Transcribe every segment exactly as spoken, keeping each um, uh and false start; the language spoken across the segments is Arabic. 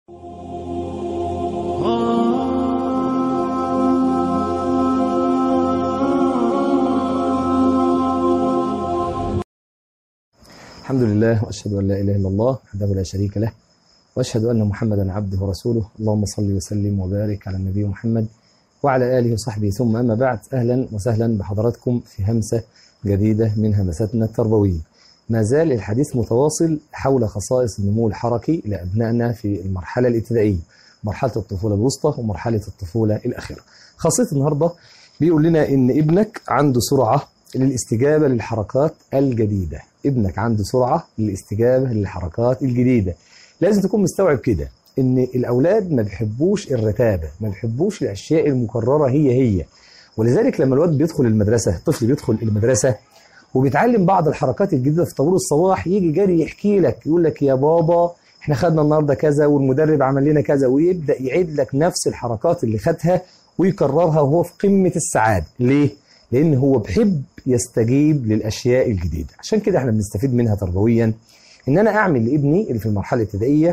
الحمد لله وأشهد أن لا إله إلا الله وحده لا شريك له، وأشهد أن محمدا عبده ورسوله. اللهم صل وسلم وبارك على النبي محمد وعلى آله وصحبه، ثم أما بعد. أهلا وسهلا بحضراتكم في همسة جديدة من همساتنا التربوية. ما زال الحديث متواصل حول خصائص النمو الحركي لأبنائنا في المرحلة الابتدائية، مرحلة الطفولة الوسطى ومرحلة الطفولة الأخيرة. خاصية النهاردة بيقول لنا إن ابنك عنده سرعة للاستجابة للحركات الجديدة. ابنك عنده سرعة للاستجابة للحركات الجديدة. لازم تكون مستوعب كده إن الأولاد ما بيحبوش الرتابة، ما بيحبوش الأشياء المكررة هي هي. ولذلك لما الواد بيدخل المدرسة، الطفل بيدخل المدرسة وبيتعلم بعض الحركات الجديدة في طابور الصباح، يجي جاري يحكي لك، يقول لك يا بابا احنا خدنا النهارده كذا والمدرب عمل لنا كذا، ويبدأ يعيد لك نفس الحركات اللي خدها ويكررها وهو في قمة السعادة. ليه؟ لأن هو بيحب يستجيب للأشياء الجديدة. عشان كده احنا بنستفيد منها تربويا، إن أنا أعمل لابني اللي في المرحلة الابتدائية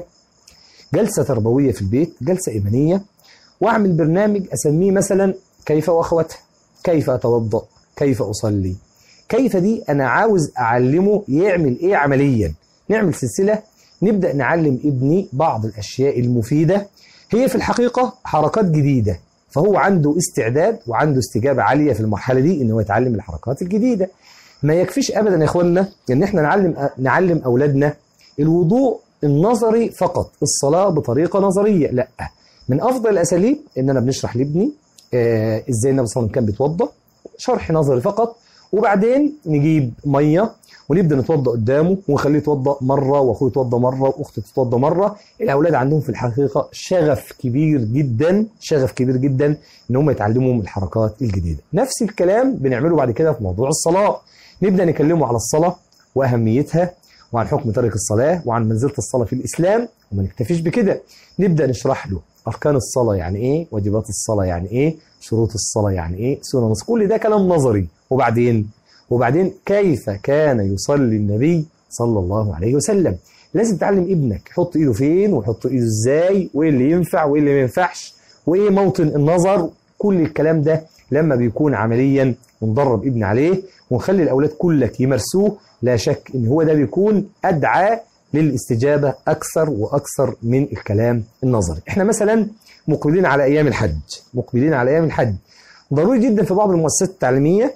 جلسة تربوية في البيت، جلسة إيمانية، وأعمل برنامج أسميه مثلا كيف وأخواتها، كيف أتوضأ، كيف أصلي. كيف دي أنا عاوز أعلمه يعمل إيه عمليا. نعمل سلسلة نبدأ نعلم ابني بعض الأشياء المفيدة، هي في الحقيقة حركات جديدة، فهو عنده استعداد وعنده استجابة عالية في المرحلة دي إنه يتعلم الحركات الجديدة. ما يكفيش أبدا يا إخواننا إن إحنا نعلم نعلم أولادنا الوضوء النظري فقط، الصلاة بطريقة نظرية، لا. من أفضل الأساليب إننا بنشرح لابني آه إزاي النبي صلى الله عليه وسلم كان بيتوضأ، شرح نظري فقط، وبعدين نجيب مية ونبدأ نتوضأ قدامه ونخليه يتوضأ مرة وأخوه يتوضأ مرة وأخته تتوضأ مرة. الأولاد عندهم في الحقيقة شغف كبير جدا، شغف كبير جدا إن هم يتعلموا الحركات الجديدة. نفس الكلام بنعمله بعد كده في موضوع الصلاة. نبدأ نكلمه على الصلاة وأهميتها وعن حكم ترك الصلاة وعن منزلة الصلاة في الإسلام، وما نكتفيش بكده، نبدأ نشرح له أركان الصلاة يعني إيه، واجبات الصلاة يعني إيه، شروط الصلاة يعني إيه، سنن. كل ده كلام نظري. وبعدين وبعدين كيف كان يصلي النبي صلى الله عليه وسلم. لازم تعلم ابنك يحط ايده فين ويحط ايده ازاي، وايه اللي ينفع وايه اللي ما ينفعش، وايه موطن النظر. كل الكلام ده لما بيكون عمليا وندرب ابن عليه ونخلي الاولاد كلك يمارسوه، لا شك ان هو ده بيكون ادعى للاستجابة اكثر واكثر من الكلام النظري. احنا مثلا مقبلين على ايام الحج، مقبلين على ايام الحج ضروري جدا في بعض المؤسسات التعليمية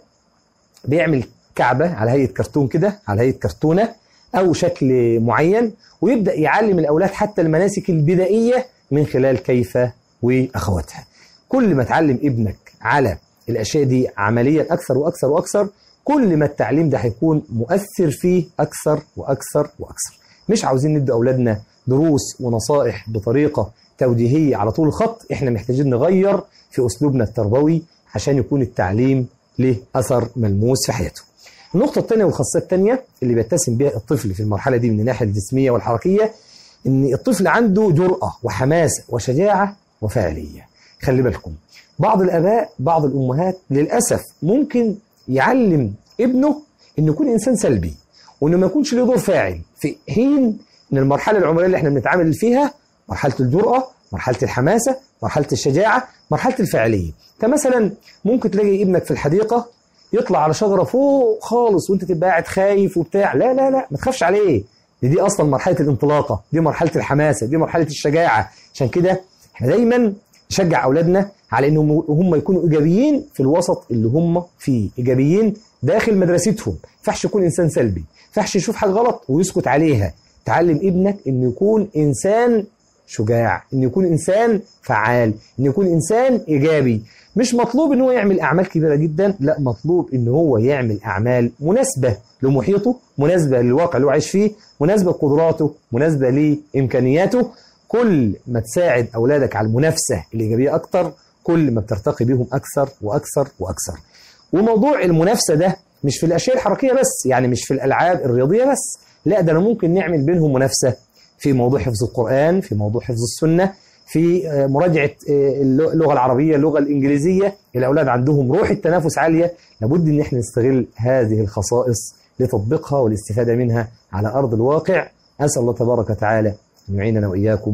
بيعمل كعبة على هيئة كرتون كده، على هيئة كرتونة أو شكل معين، ويبدأ يعلم الأولاد حتى المناسك البدائية من خلال كيف وأخواتها. كل ما تعلم ابنك على الأشياء دي عمليا أكثر وأكثر وأكثر، كل ما التعليم ده هيكون مؤثر فيه أكثر وأكثر وأكثر. مش عاوزين ندي أولادنا دروس ونصائح بطريقة توجيهية على طول الخط، إحنا محتاجين نغير في أسلوبنا التربوي عشان يكون التعليم له أثر ملموس في حياته. النقطة الثانية والخاصية الثانية اللي بيتسم بها الطفل في المرحلة دي من الناحية الجسمية والحركية، إن الطفل عنده جرأة وحماسة وشجاعة وفاعلية. خلي بالكم، بعض الآباء بعض الأمهات للأسف ممكن يعلم ابنه إنه يكون إنسان سلبي وإنه ما يكونش له دور فاعل، في حين إن المرحلة العمرية اللي إحنا بنتعامل فيها مرحلة الجرأة، مرحلة الحماسة، مرحلة الشجاعة، مرحلة الفاعلية. كمثلا ممكن تلاقي ابنك في الحديقة يطلع على شجرة فوق خالص وانت تبقى قاعد خايف وبتاع، لا لا لا ما تخافش عليه، دي, دي اصلا مرحلة الانطلاقة، دي مرحلة الحماسة، دي مرحلة الشجاعة. عشان كده احنا دايما نشجع اولادنا على انهم هم يكونوا ايجابيين في الوسط اللي هم فيه، ايجابيين داخل مدرستهم. ما ينفعش يكون انسان سلبي، ما ينفعش يشوف حاجة غلط ويسكت عليها. تعلم ابنك انه يكون انسان شجاع، انه يكون انسان فعال، انه يكون انسان ايجابي. مش مطلوب ان هو يعمل اعمال كبيره جدا، لا، مطلوب ان هو يعمل اعمال مناسبه لمحيطه، مناسبه للواقع اللي هو عايش فيه، مناسبه لقدراته، مناسبه لامكانياته. كل ما تساعد اولادك على المنافسه الايجابيه اكتر، كل ما بترتقي بيهم اكثر واكثر واكثر. وموضوع المنافسه ده مش في الاشياء الحركيه بس، يعني مش في الالعاب الرياضيه بس، لا، ده انا ممكن نعمل بينهم منافسه في موضوع حفظ القرآن، في موضوع حفظ السنة، في مراجعة اللغة العربية، اللغة الإنجليزية. الأولاد عندهم روح التنافس عالية، لابد إن احنا نستغل هذه الخصائص لتطبيقها والاستفادة منها على أرض الواقع. أسأل الله تبارك وتعالى أن يعيننا وإياكم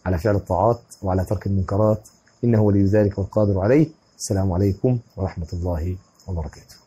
على فعل الطاعات وعلى ترك المنكرات، إنه ولي ذلك والقادر عليه. السلام عليكم ورحمة الله وبركاته.